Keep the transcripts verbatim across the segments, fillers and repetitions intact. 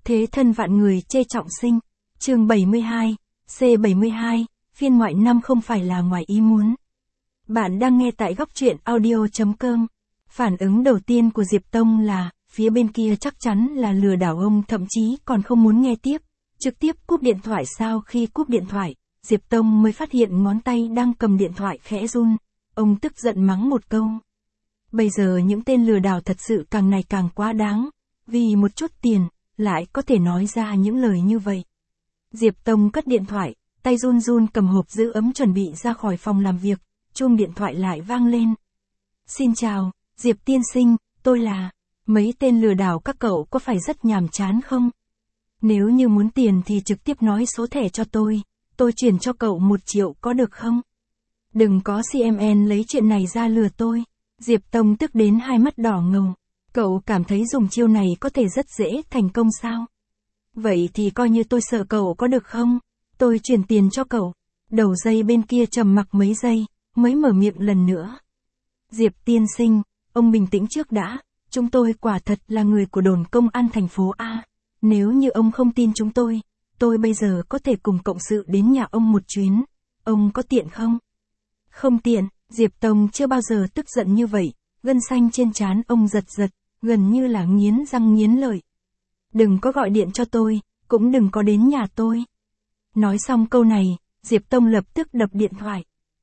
Thế thân vạn người chê trọng sinh. Chương bảy mươi hai, C bảy mươi hai, phiên ngoại năm không phải là ngoài ý muốn. Bạn đang nghe tại góc truyện audio chấm com. Phản ứng đầu tiên của Diệp Tông là, phía bên kia chắc chắn là lừa đảo ông, thậm chí còn không muốn nghe tiếp. Trực tiếp cúp điện thoại. Sau khi cúp điện thoại, Diệp Tông mới phát hiện ngón tay đang cầm điện thoại khẽ run. Ông tức giận mắng một câu. Bây giờ những tên lừa đảo thật sự càng ngày càng quá đáng. Vì một chút tiền, lại có thể nói ra những lời như vậy. Diệp Tông cất điện thoại, tay run run cầm hộp giữ ấm chuẩn bị ra khỏi phòng làm việc, chuông điện thoại lại vang lên. Xin chào, Diệp tiên sinh, tôi là... Mấy tên lừa đảo các cậu có phải rất nhàm chán không? Nếu như muốn tiền thì trực tiếp nói số thẻ cho tôi, tôi chuyển cho cậu một triệu có được không? Đừng có xê em en lấy chuyện này ra lừa tôi. Diệp Tông tức đến hai mắt đỏ ngầu. Cậu cảm thấy dùng chiêu này có thể rất dễ thành công sao? Vậy thì coi như tôi sợ cậu có được không? Tôi chuyển tiền cho cậu. Đầu dây bên kia trầm mặc mấy giây, mới mở miệng lần nữa. Diệp tiên sinh, ông bình tĩnh trước đã. Chúng tôi quả thật là người của đồn công an thành phố A. Nếu như ông không tin chúng tôi, tôi bây giờ có thể cùng cộng sự đến nhà ông một chuyến. Ông có tiện không? Không tiện. Diệp Tông chưa bao giờ tức giận như vậy. Gân xanh trên trán ông giật giật, gần như là nghiến răng nghiến lợi. Đừng có gọi điện cho tôi, cũng đừng có đến nhà tôi. Nói xong câu này, Diệp Tông lập tức đập điện thoại.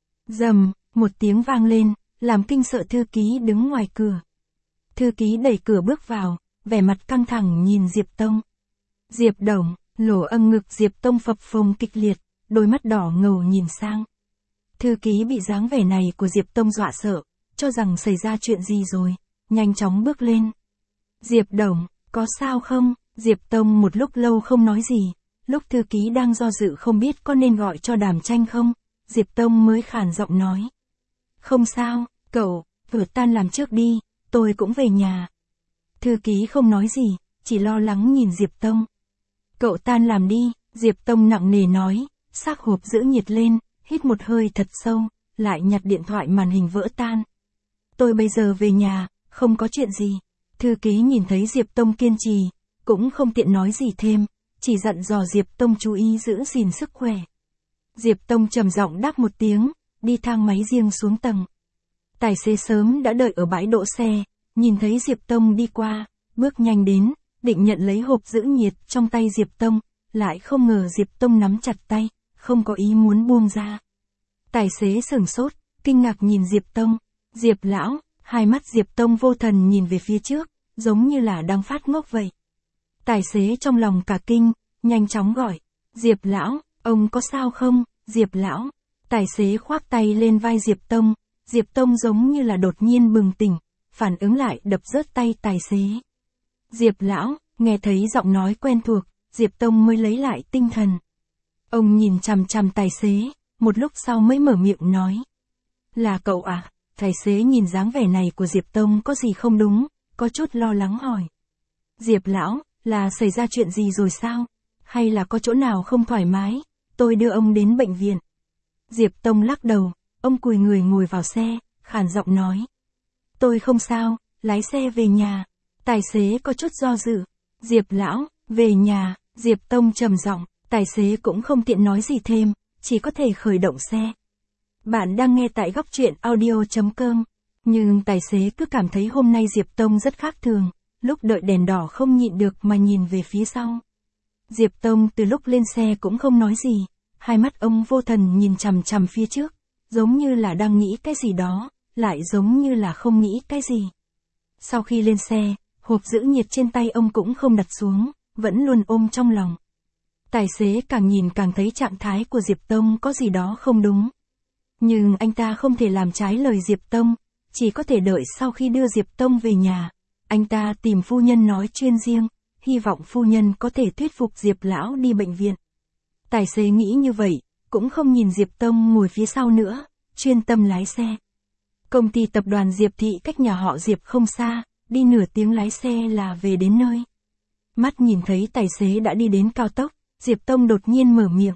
Rầm, một tiếng vang lên, làm kinh sợ thư ký đứng ngoài cửa. Thư ký đẩy cửa bước vào, vẻ mặt căng thẳng nhìn Diệp Tông. Diệp Đồng, lỗ âng ngực Diệp Tông phập phồng kịch liệt, đôi mắt đỏ ngầu nhìn sang. Thư ký bị dáng vẻ này của Diệp Tông dọa sợ, cho rằng xảy ra chuyện gì rồi, nhanh chóng bước lên. Diệp Đồng, có sao không? Diệp Tông một lúc lâu không nói gì, lúc thư ký đang do dự không biết có nên gọi cho Đàm Tranh không, Diệp Tông mới khàn giọng nói. Không sao, cậu, vừa tan làm trước đi, tôi cũng về nhà. Thư ký không nói gì, chỉ lo lắng nhìn Diệp Tông. Cậu tan làm đi, Diệp Tông nặng nề nói, xác hộp giữ nhiệt lên, hít một hơi thật sâu, lại nhặt điện thoại màn hình vỡ tan. Tôi bây giờ về nhà, không có chuyện gì. Thư ký nhìn thấy Diệp Tông kiên trì, cũng không tiện nói gì thêm, chỉ dặn dò Diệp Tông chú ý giữ gìn sức khỏe. Diệp Tông trầm giọng đáp một tiếng, đi thang máy riêng xuống tầng. Tài xế sớm đã đợi ở bãi đỗ xe, nhìn thấy Diệp Tông đi qua, bước nhanh đến, định nhận lấy hộp giữ nhiệt trong tay Diệp Tông, lại không ngờ Diệp Tông nắm chặt tay, không có ý muốn buông ra. Tài xế sửng sốt, kinh ngạc nhìn Diệp Tông. Diệp lão, hai mắt Diệp Tông vô thần nhìn về phía trước, giống như là đang phát ngốc vậy. Tài xế trong lòng cả kinh, nhanh chóng gọi. Diệp lão, ông có sao không? Diệp lão. Tài xế khoác tay lên vai Diệp Tông. Diệp Tông giống như là đột nhiên bừng tỉnh, phản ứng lại đập rớt tay tài xế. Diệp lão, nghe thấy giọng nói quen thuộc, Diệp Tông mới lấy lại tinh thần. Ông nhìn chằm chằm tài xế, một lúc sau mới mở miệng nói. Là cậu à? Tài xế nhìn dáng vẻ này của Diệp Tông có gì không đúng, có chút lo lắng hỏi. Diệp lão, là xảy ra chuyện gì rồi sao? Hay là có chỗ nào không thoải mái? Tôi đưa ông đến bệnh viện. Diệp Tông lắc đầu, ông cùi người ngồi vào xe, khàn giọng nói. Tôi không sao, lái xe về nhà. Tài xế có chút do dự. Diệp lão, về nhà. Diệp Tông trầm giọng, tài xế cũng không tiện nói gì thêm, chỉ có thể khởi động xe. Bạn đang nghe tại góc truyện audio chấm com. Nhưng tài xế cứ cảm thấy hôm nay Diệp Tông rất khác thường, lúc đợi đèn đỏ không nhịn được mà nhìn về phía sau. Diệp Tông từ lúc lên xe cũng không nói gì, hai mắt ông vô thần nhìn chằm chằm phía trước, giống như là đang nghĩ cái gì đó, lại giống như là không nghĩ cái gì. Sau khi lên xe, hộp giữ nhiệt trên tay ông cũng không đặt xuống, vẫn luôn ôm trong lòng. Tài xế càng nhìn càng thấy trạng thái của Diệp Tông có gì đó không đúng. Nhưng anh ta không thể làm trái lời Diệp Tông, chỉ có thể đợi sau khi đưa Diệp Tông về nhà. Anh ta tìm phu nhân nói chuyên riêng, hy vọng phu nhân có thể thuyết phục Diệp lão đi bệnh viện. Tài xế nghĩ như vậy, cũng không nhìn Diệp Tông ngồi phía sau nữa, chuyên tâm lái xe. Công ty tập đoàn Diệp Thị cách nhà họ Diệp không xa, đi nửa tiếng lái xe là về đến nơi. Mắt nhìn thấy tài xế đã đi đến cao tốc, Diệp Tông đột nhiên mở miệng.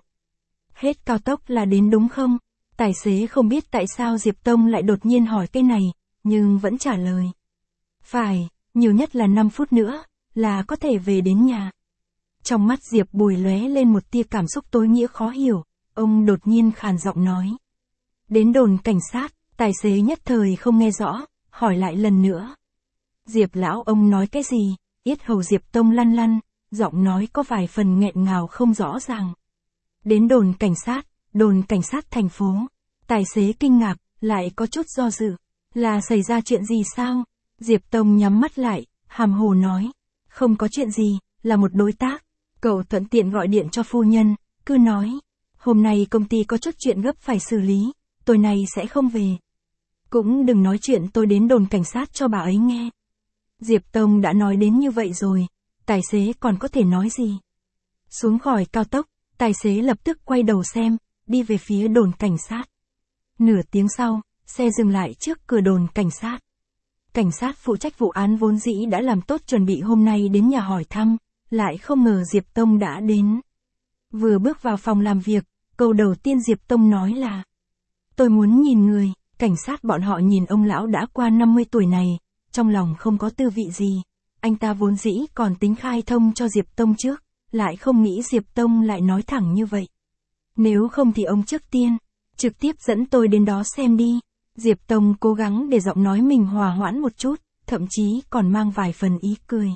Hết cao tốc là đến đúng không? Tài xế không biết tại sao Diệp Tông lại đột nhiên hỏi cái này, nhưng vẫn trả lời. Phải, nhiều nhất là năm phút nữa, là có thể về đến nhà. Trong mắt Diệp Bùi lóe lên một tia cảm xúc tối nghĩa khó hiểu, ông đột nhiên khàn giọng nói. Đến đồn cảnh sát, tài xế nhất thời không nghe rõ, hỏi lại lần nữa. Diệp lão ông nói cái gì? Yết hầu Diệp Tông lăn lăn, giọng nói có vài phần nghẹn ngào không rõ ràng. Đến đồn cảnh sát, đồn cảnh sát thành phố. Tài xế kinh ngạc, lại có chút do dự. Là xảy ra chuyện gì sao? Diệp Tông nhắm mắt lại, hàm hồ nói. Không có chuyện gì, là một đối tác. Cậu thuận tiện gọi điện cho phu nhân, cứ nói. Hôm nay công ty có chút chuyện gấp phải xử lý, tối nay sẽ không về. Cũng đừng nói chuyện tôi đến đồn cảnh sát cho bà ấy nghe. Diệp Tông đã nói đến như vậy rồi, tài xế còn có thể nói gì? Xuống khỏi cao tốc, tài xế lập tức quay đầu xem, đi về phía đồn cảnh sát. Nửa tiếng sau, xe dừng lại trước cửa đồn cảnh sát. Cảnh sát phụ trách vụ án vốn dĩ đã làm tốt chuẩn bị hôm nay đến nhà hỏi thăm, lại không ngờ Diệp Tông đã đến. Vừa bước vào phòng làm việc, câu đầu tiên Diệp Tông nói là: Tôi muốn nhìn người. Cảnh sát bọn họ nhìn ông lão đã qua năm mươi tuổi này, trong lòng không có tư vị gì. Anh ta vốn dĩ còn tính khai thông cho Diệp Tông trước, lại không nghĩ Diệp Tông lại nói thẳng như vậy. Nếu không thì ông trước tiên, trực tiếp dẫn tôi đến đó xem đi. Diệp Tông cố gắng để giọng nói mình hòa hoãn một chút, thậm chí còn mang vài phần ý cười.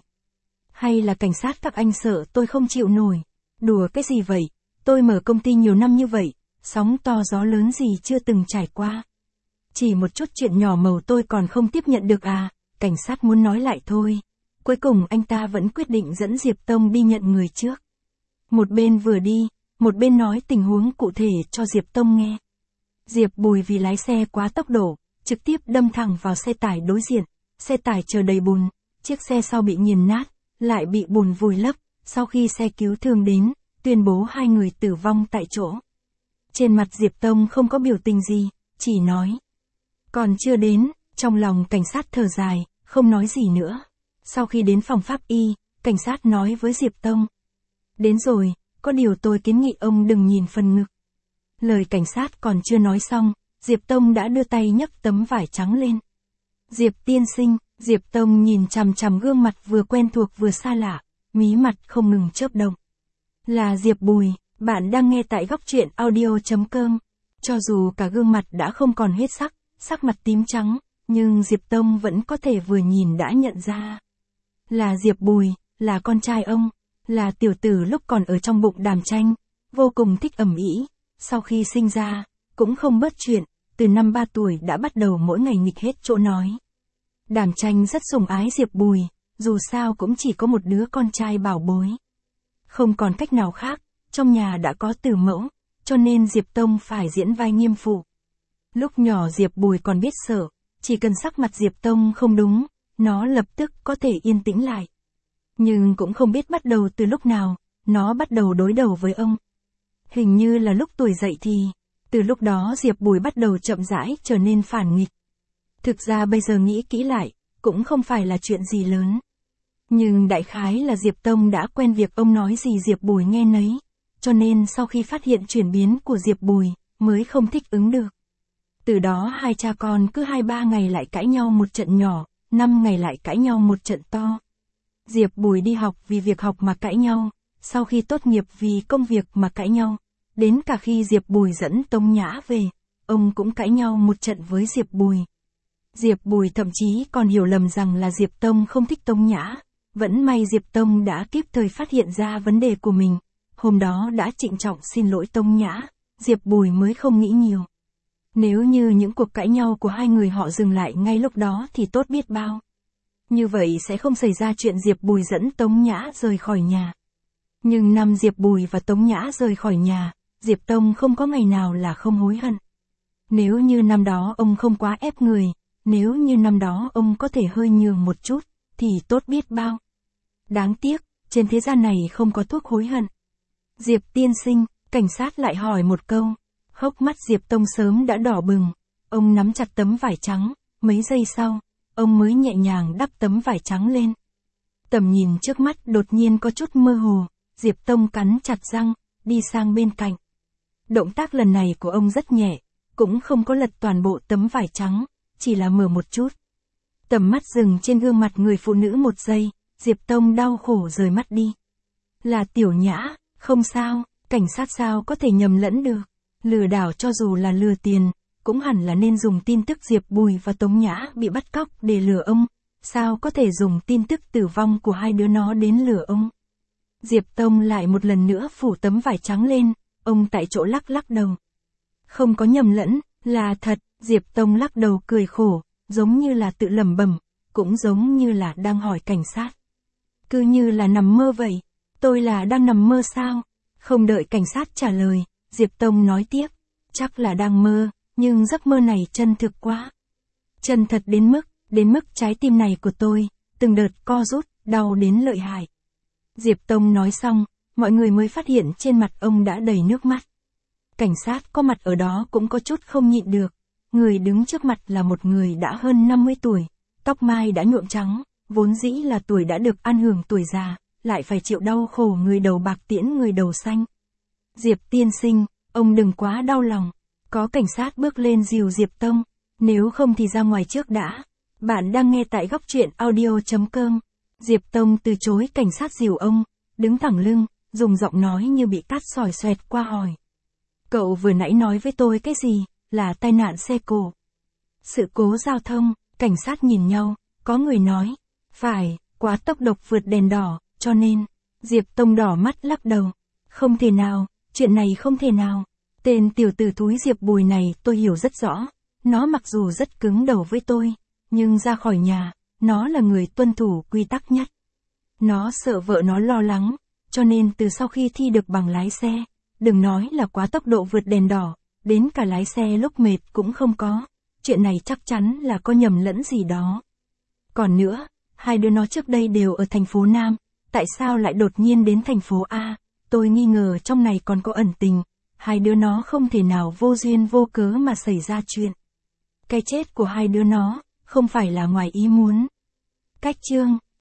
Hay là cảnh sát các anh sợ tôi không chịu nổi? Đùa cái gì vậy? Tôi mở công ty nhiều năm như vậy, sóng to gió lớn gì chưa từng trải qua. Chỉ một chút chuyện nhỏ màu tôi còn không tiếp nhận được à? Cảnh sát muốn nói lại thôi. Cuối cùng anh ta vẫn quyết định dẫn Diệp Tông đi nhận người trước. Một bên vừa đi, một bên nói tình huống cụ thể cho Diệp Tông nghe. Diệp Bùi vì lái xe quá tốc độ, trực tiếp đâm thẳng vào xe tải đối diện. Xe tải chở đầy bùn, chiếc xe sau bị nghiền nát, lại bị bùn vùi lấp. Sau khi xe cứu thương đến, tuyên bố hai người tử vong tại chỗ. Trên mặt Diệp Tông không có biểu tình gì, chỉ nói. Còn chưa đến, trong lòng cảnh sát thở dài, không nói gì nữa. Sau khi đến phòng pháp y, cảnh sát nói với Diệp Tông. Đến rồi, có điều tôi kiến nghị ông đừng nhìn phần ngực. Lời cảnh sát còn chưa nói xong, Diệp Tông đã đưa tay nhấc tấm vải trắng lên. Diệp tiên sinh, Diệp Tông nhìn chằm chằm gương mặt vừa quen thuộc vừa xa lạ, mí mặt không ngừng chớp động. Là Diệp Bùi, bạn đang nghe tại góc truyện audio chấm com. Cho dù cả gương mặt đã không còn huyết sắc, sắc mặt tím trắng, nhưng Diệp Tông vẫn có thể vừa nhìn đã nhận ra. Là Diệp Bùi, là con trai ông, là tiểu tử lúc còn ở trong bụng Đàm Tranh, vô cùng thích ầm ĩ, sau khi sinh ra, cũng không bớt chuyện, từ năm ba tuổi đã bắt đầu mỗi ngày nghịch hết chỗ nói. Đàm Tranh rất sủng ái Diệp Bùi, dù sao cũng chỉ có một đứa con trai bảo bối. Không còn cách nào khác, trong nhà đã có tử mẫu, cho nên Diệp Tông phải diễn vai nghiêm phụ. Lúc nhỏ Diệp Bùi còn biết sợ, chỉ cần sắc mặt Diệp Tông không đúng, nó lập tức có thể yên tĩnh lại. Nhưng cũng không biết bắt đầu từ lúc nào, nó bắt đầu đối đầu với ông. Hình như là lúc tuổi dậy thì, từ lúc đó Diệp Bùi bắt đầu chậm rãi trở nên phản nghịch. Thực ra bây giờ nghĩ kỹ lại, cũng không phải là chuyện gì lớn. Nhưng đại khái là Diệp Tông đã quen việc ông nói gì Diệp Bùi nghe nấy, cho nên sau khi phát hiện chuyển biến của Diệp Bùi, mới không thích ứng được. Từ đó hai cha con cứ hai ba ngày lại cãi nhau một trận nhỏ, năm ngày lại cãi nhau một trận to. Diệp Bùi đi học vì việc học mà cãi nhau, sau khi tốt nghiệp vì công việc mà cãi nhau, đến cả khi Diệp Bùi dẫn Tống Nhã về, ông cũng cãi nhau một trận với Diệp Bùi. Diệp Bùi thậm chí còn hiểu lầm rằng là Diệp Tông không thích Tống Nhã, vẫn may Diệp Tông đã kịp thời phát hiện ra vấn đề của mình, hôm đó đã trịnh trọng xin lỗi Tống Nhã, Diệp Bùi mới không nghĩ nhiều. Nếu như những cuộc cãi nhau của hai người họ dừng lại ngay lúc đó thì tốt biết bao. Như vậy sẽ không xảy ra chuyện Diệp Bùi dẫn Tống Nhã rời khỏi nhà. Nhưng năm Diệp Bùi và Tống Nhã rời khỏi nhà, Diệp Tông không có ngày nào là không hối hận. Nếu như năm đó ông không quá ép người, nếu như năm đó ông có thể hơi nhường một chút, thì tốt biết bao. Đáng tiếc, trên thế gian này không có thuốc hối hận. Diệp tiên sinh, cảnh sát lại hỏi một câu. Hốc mắt Diệp Tông sớm đã đỏ bừng, ông nắm chặt tấm vải trắng, mấy giây sau, ông mới nhẹ nhàng đắp tấm vải trắng lên. Tầm nhìn trước mắt đột nhiên có chút mơ hồ, Diệp Tông cắn chặt răng, đi sang bên cạnh. Động tác lần này của ông rất nhẹ, cũng không có lật toàn bộ tấm vải trắng, chỉ là mở một chút. Tầm mắt dừng trên gương mặt người phụ nữ một giây, Diệp Tông đau khổ rời mắt đi. Là Tiểu Nhã, không sao, cảnh sát sao có thể nhầm lẫn được. Lừa đảo cho dù là lừa tiền, cũng hẳn là nên dùng tin tức Diệp Bùi và Tống Nhã bị bắt cóc để lừa ông, sao có thể dùng tin tức tử vong của hai đứa nó đến lừa ông. Diệp Tông lại một lần nữa phủ tấm vải trắng lên, ông tại chỗ lắc lắc đầu. Không có nhầm lẫn, là thật, Diệp Tông lắc đầu cười khổ, giống như là tự lẩm bẩm, cũng giống như là đang hỏi cảnh sát. Cứ như là nằm mơ vậy, tôi là đang nằm mơ sao? Không đợi cảnh sát trả lời, Diệp Tông nói tiếp, chắc là đang mơ, nhưng giấc mơ này chân thực quá. Chân thật đến mức, đến mức trái tim này của tôi, từng đợt co rút, đau đến lợi hại. Diệp Tông nói xong, mọi người mới phát hiện trên mặt ông đã đầy nước mắt. Cảnh sát có mặt ở đó cũng có chút không nhịn được. Người đứng trước mặt là một người đã hơn năm mươi tuổi, tóc mai đã nhuộm trắng, vốn dĩ là tuổi đã được ăn hưởng tuổi già, lại phải chịu đau khổ người đầu bạc tiễn người đầu xanh. Diệp tiên sinh, ông đừng quá đau lòng. Có cảnh sát bước lên dìu Diệp Tông, nếu không thì ra ngoài trước đã. Bạn đang nghe tại góc truyện audio.com. Diệp Tông từ chối cảnh sát dìu ông, đứng thẳng lưng, dùng giọng nói như bị cắt sỏi xoẹt qua hỏi. Cậu vừa nãy nói với tôi cái gì, là tai nạn xe cộ. Sự cố giao thông, cảnh sát nhìn nhau, có người nói, phải, quá tốc độ vượt đèn đỏ, cho nên, Diệp Tông đỏ mắt lắc đầu. Không thể nào, chuyện này không thể nào. Tên tiểu tử thúi Diệp Bùi này tôi hiểu rất rõ, nó mặc dù rất cứng đầu với tôi, nhưng ra khỏi nhà, nó là người tuân thủ quy tắc nhất. Nó sợ vợ nó lo lắng, cho nên từ sau khi thi được bằng lái xe, đừng nói là quá tốc độ vượt đèn đỏ, đến cả lái xe lúc mệt cũng không có. Chuyện này chắc chắn là có nhầm lẫn gì đó. Còn nữa, hai đứa nó trước đây đều ở thành phố Nam, tại sao lại đột nhiên đến thành phố A? Tôi nghi ngờ trong này còn có ẩn tình, hai đứa nó không thể nào vô duyên vô cớ mà xảy ra chuyện. Cái chết của hai đứa nó, không phải là ngoài ý muốn. Cách chương